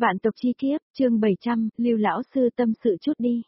Vạn tộc chi kiếp, chương 700, Lưu lão sư tâm sự chút đi.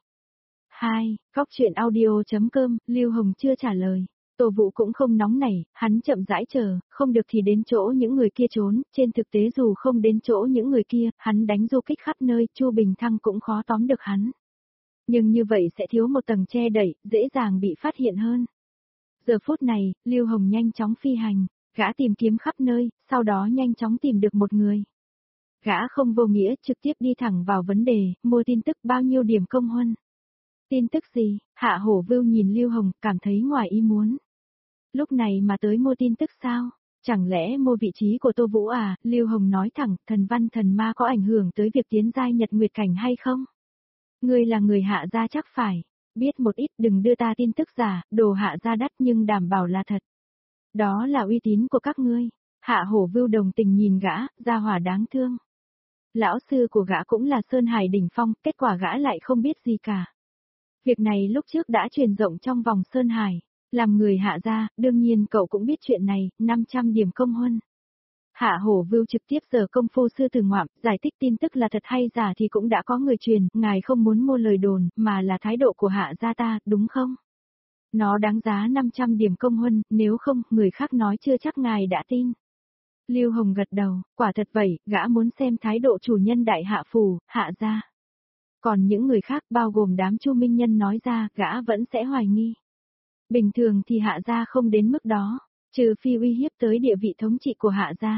2. Góc truyện audio.com, Lưu Hồng chưa trả lời. Tô Vũ cũng không nóng nảy, hắn chậm rãi chờ, không được thì đến chỗ những người kia trốn, trên thực tế dù không đến chỗ những người kia, hắn đánh du kích khắp nơi, Chu Bình Thăng cũng khó tóm được hắn. Nhưng như vậy sẽ thiếu một tầng che đậy, dễ dàng bị phát hiện hơn. Giờ phút này, Lưu Hồng nhanh chóng phi hành, gã tìm kiếm khắp nơi, sau đó nhanh chóng tìm được một người. Gã không vô nghĩa, trực tiếp đi thẳng vào vấn đề, mua tin tức bao nhiêu điểm công huân. Tin tức gì? Hạ Hổ Vưu nhìn Lưu Hồng, cảm thấy ngoài ý muốn. Lúc này mà tới mua tin tức sao? Chẳng lẽ mua vị trí của Tô Vũ à? Lưu Hồng nói thẳng, thần văn thần ma có ảnh hưởng tới việc tiến giai nhật nguyệt cảnh hay không? Ngươi là người Hạ gia chắc phải. Biết một ít, đừng đưa ta tin tức giả, đồ Hạ gia đắt nhưng đảm bảo là thật. Đó là uy tín của các ngươi. Hạ Hổ Vưu đồng tình nhìn gã, gia hỏa đáng thương. Lão sư của gã cũng là Sơn Hải đỉnh phong, kết quả gã lại không biết gì cả. Việc này lúc trước đã truyền rộng trong vòng Sơn Hải. Làm người Hạ gia, đương nhiên cậu cũng biết chuyện này, 500 điểm công huân. Hạ Hổ Vưu trực tiếp giở công phu sư tử ngoạm, giải thích tin tức là thật hay giả thì cũng đã có người truyền, ngài không muốn mua lời đồn, mà là thái độ của Hạ gia ta, đúng không? Nó đáng giá 500 điểm công huân, nếu không, người khác nói chưa chắc ngài đã tin. Lưu Hồng gật đầu, quả thật vậy, gã muốn xem thái độ chủ nhân đại hạ phủ, Hạ gia. Còn những người khác bao gồm đám Chu Minh Nhân nói ra, gã vẫn sẽ hoài nghi. Bình thường thì Hạ gia không đến mức đó, trừ phi uy hiếp tới địa vị thống trị của Hạ gia.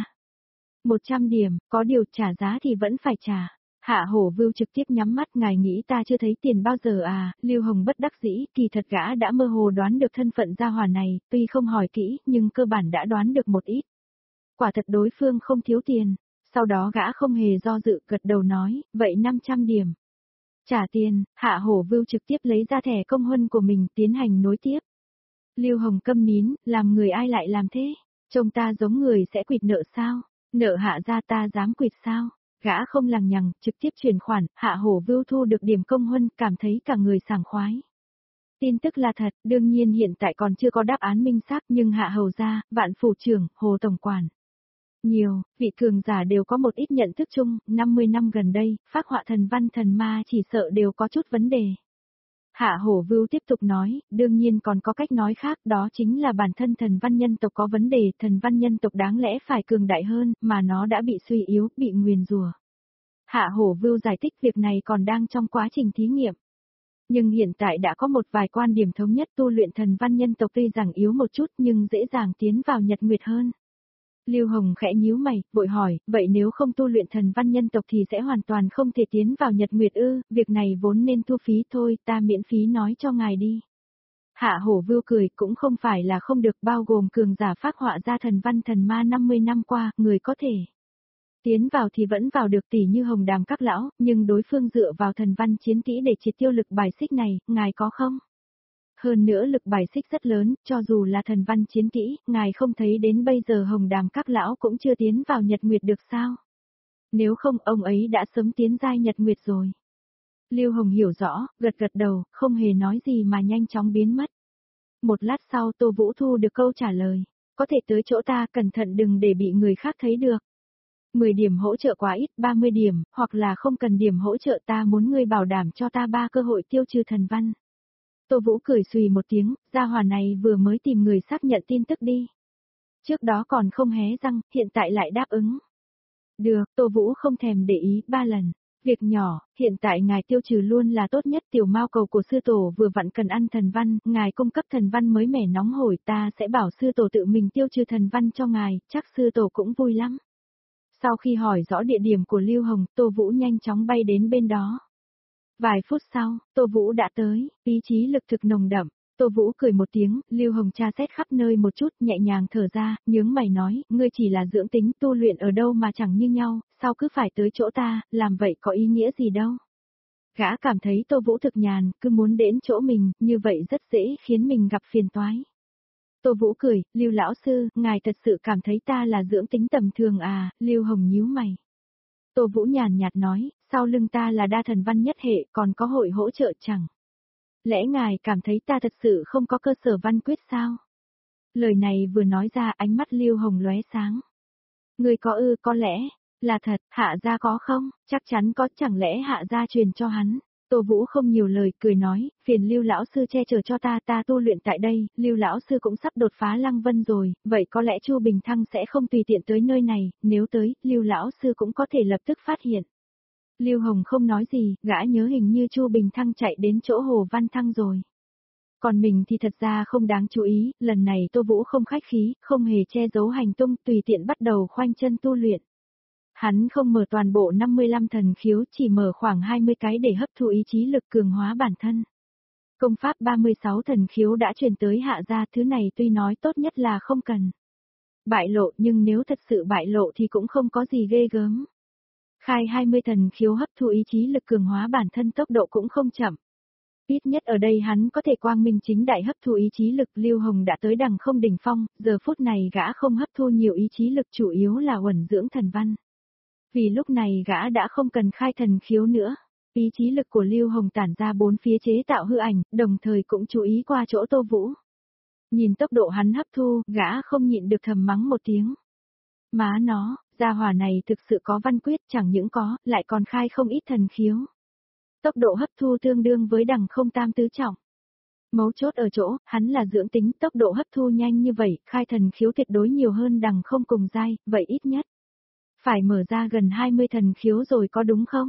100 điểm, có điều trả giá thì vẫn phải trả. Hạ Hổ Vưu trực tiếp nhắm mắt, ngài nghĩ ta chưa thấy tiền bao giờ à? Lưu Hồng bất đắc dĩ, kỳ thật gã đã mơ hồ đoán được thân phận gia hỏa này, tuy không hỏi kỹ, nhưng cơ bản đã đoán được một ít. Quả thật đối phương không thiếu tiền. Sau đó gã không hề do dự, gật đầu nói, vậy 500 điểm. Trả tiền, Hạ Hổ Vưu trực tiếp lấy ra thẻ công huân của mình tiến hành nối tiếp. Lưu Hồng câm nín, làm người ai lại làm thế? Trông ta giống người sẽ quỵt nợ sao? Nợ Hạ gia ta dám quỵt sao? Gã không lằng nhằng, trực tiếp chuyển khoản, Hạ Hổ Vưu thu được điểm công huân, cảm thấy cả người sảng khoái. Tin tức là thật, đương nhiên hiện tại còn chưa có đáp án minh xác, nhưng Hạ Hầu gia, Vạn phủ trưởng, Hồ tổng quản. Nhiều, vị cường giả đều có một ít nhận thức chung, 50 năm gần đây, phác họa thần văn thần ma chỉ sợ đều có chút vấn đề. Hạ Hổ Vưu tiếp tục nói, đương nhiên còn có cách nói khác, đó chính là bản thân thần văn nhân tộc có vấn đề, thần văn nhân tộc đáng lẽ phải cường đại hơn, mà nó đã bị suy yếu, bị nguyền rủa. Hạ Hổ Vưu giải thích việc này còn đang trong quá trình thí nghiệm. Nhưng hiện tại đã có một vài quan điểm thống nhất, tu luyện thần văn nhân tộc tuy rằng yếu một chút nhưng dễ dàng tiến vào nhật nguyệt hơn. Lưu Hồng khẽ nhíu mày, vội hỏi, vậy nếu không tu luyện thần văn nhân tộc thì sẽ hoàn toàn không thể tiến vào nhật nguyệt ư? Việc này vốn nên thu phí thôi, ta miễn phí nói cho ngài đi. Hạ Hổ Vưu cười, cũng không phải là không được, bao gồm cường giả phác họa ra thần văn thần ma 50 năm qua, người có thể tiến vào thì vẫn vào được, tỷ như Hồng Đàm các lão, nhưng đối phương dựa vào thần văn chiến kỹ để triệt tiêu lực bài xích này, ngài có không? Hơn nữa lực bài xích rất lớn, cho dù là thần văn chiến kỹ, ngài không thấy đến bây giờ Hồng Đàm các lão cũng chưa tiến vào nhật nguyệt được sao? Nếu không, ông ấy đã sớm tiến giai nhật nguyệt rồi. Lưu Hồng hiểu rõ, gật gật đầu, không hề nói gì mà nhanh chóng biến mất. Một lát sau Tô Vũ thu được câu trả lời, có thể tới chỗ ta, cẩn thận đừng để bị người khác thấy được. 10 điểm hỗ trợ quá ít, 30 điểm, hoặc là không cần điểm hỗ trợ, ta muốn ngươi bảo đảm cho ta 3 cơ hội tiêu trừ thần văn. Tô Vũ cười xùy một tiếng, gia hỏa này vừa mới tìm người xác nhận tin tức đi. Trước đó còn không hé răng, hiện tại lại đáp ứng. Được, Tô Vũ không thèm để ý, 3 lần. Việc nhỏ, hiện tại ngài tiêu trừ luôn là tốt nhất, tiểu mao cầu của sư tổ vừa vặn cần ăn thần văn, ngài cung cấp thần văn mới mẻ nóng hổi, ta sẽ bảo sư tổ tự mình tiêu trừ thần văn cho ngài, chắc sư tổ cũng vui lắm. Sau khi hỏi rõ địa điểm của Lưu Hồng, Tô Vũ nhanh chóng bay đến bên đó. Vài phút sau, Tô Vũ đã tới, ý chí lực thực nồng đậm. Tô Vũ cười một tiếng, Lưu Hồng tra xét khắp nơi một chút, nhẹ nhàng thở ra, nhướng mày nói, ngươi chỉ là dưỡng tính, tu luyện ở đâu mà chẳng như nhau, sao cứ phải tới chỗ ta, làm vậy có ý nghĩa gì đâu. Gã cảm thấy Tô Vũ thực nhàn, cứ muốn đến chỗ mình, như vậy rất dễ khiến mình gặp phiền toái. Tô Vũ cười, Lưu lão sư, ngài thật sự cảm thấy ta là dưỡng tính tầm thường à? Lưu Hồng nhíu mày. Tô Vũ nhàn nhạt nói, sau lưng ta là đa thần văn nhất hệ, còn có hội hỗ trợ chẳng? Lẽ ngài cảm thấy ta thật sự không có cơ sở văn quyết sao? Lời này vừa nói ra, ánh mắt Lưu Hồng lóe sáng. Người có có lẽ, Là thật, Hạ gia có không? Chắc chắn có, chẳng lẽ Hạ gia truyền cho hắn? Tô Vũ không nhiều lời, cười nói, phiền Lưu lão sư che chở cho ta tu luyện tại đây, Lưu lão sư cũng sắp đột phá Lăng Vân rồi, vậy có lẽ Chu Bình Thăng sẽ không tùy tiện tới nơi này, nếu tới, Lưu lão sư cũng có thể lập tức phát hiện. Lưu Hồng không nói gì, gã nhớ hình như Chu Bình Thăng chạy đến chỗ Hồ Văn Thăng rồi. Còn mình thì thật ra không đáng chú ý, lần này Tô Vũ không khách khí, không hề che giấu hành tung, tùy tiện bắt đầu khoanh chân tu luyện. Hắn không mở toàn bộ 55 thần khiếu, chỉ mở khoảng 20 cái để hấp thụ ý chí lực cường hóa bản thân. Công pháp 36 thần khiếu đã truyền tới Hạ gia, thứ này tuy nói tốt nhất là không cần bại lộ, nhưng nếu thật sự bại lộ thì cũng không có gì ghê gớm. Khai 20 thần khiếu hấp thụ ý chí lực cường hóa bản thân tốc độ cũng không chậm. Ít nhất ở đây hắn có thể quang minh chính đại hấp thu ý chí lực. Lưu Hồng đã tới đằng không đỉnh phong, giờ phút này gã không hấp thu nhiều ý chí lực, chủ yếu là uẩn dưỡng thần văn. Vì lúc này gã đã không cần khai thần khiếu nữa. Ý chí lực của Lưu Hồng tản ra bốn phía chế tạo hư ảnh, đồng thời cũng chú ý qua chỗ Tô Vũ. Nhìn tốc độ hắn hấp thu, gã không nhịn được thầm mắng một tiếng. Má nó, gia hỏa này thực sự có văn quyết, chẳng những có, lại còn khai không ít thần khiếu. Tốc độ hấp thu tương đương với đằng không tam tứ trọng. Mấu chốt ở chỗ, hắn là dưỡng tính, tốc độ hấp thu nhanh như vậy, khai thần khiếu tuyệt đối nhiều hơn đằng không cùng giai, vậy ít nhất phải mở ra gần 20 thần khiếu rồi có đúng không?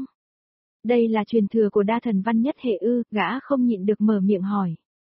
Đây là truyền thừa của đa thần văn nhất hệ ư, gã không nhịn được mở miệng hỏi.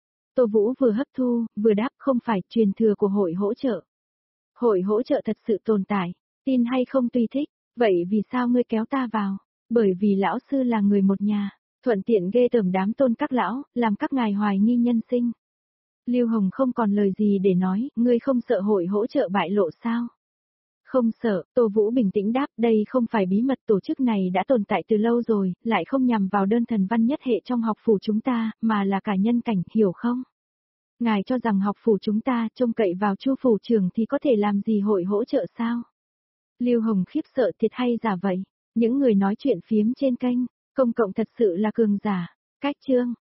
Tô Vũ vừa hấp thu, vừa đáp, không phải, truyền thừa của hội hỗ trợ. Hội hỗ trợ thật sự tồn tại, tin hay không tùy thích, vậy vì sao ngươi kéo ta vào? Bởi vì lão sư là người một nhà, thuận tiện ghê tởm đám tôn các lão, làm các ngài hoài nghi nhân sinh. Lưu Hồng không còn lời gì để nói, ngươi không sợ hội hỗ trợ bại lộ sao? Không sợ, Tô Vũ bình tĩnh đáp, đây không phải bí mật, tổ chức này đã tồn tại từ lâu rồi, lại không nhằm vào đơn thần văn nhất hệ trong học phủ chúng ta, mà là cả nhân cảnh, hiểu không? Ngài cho rằng học phủ chúng ta trông cậy vào Chu phủ trưởng thì có thể làm gì hội hỗ trợ sao? Lưu Hồng khiếp sợ thiệt hay giả vậy? Những người nói chuyện phiếm trên kênh, công cộng thật sự là cường giả. Cách chương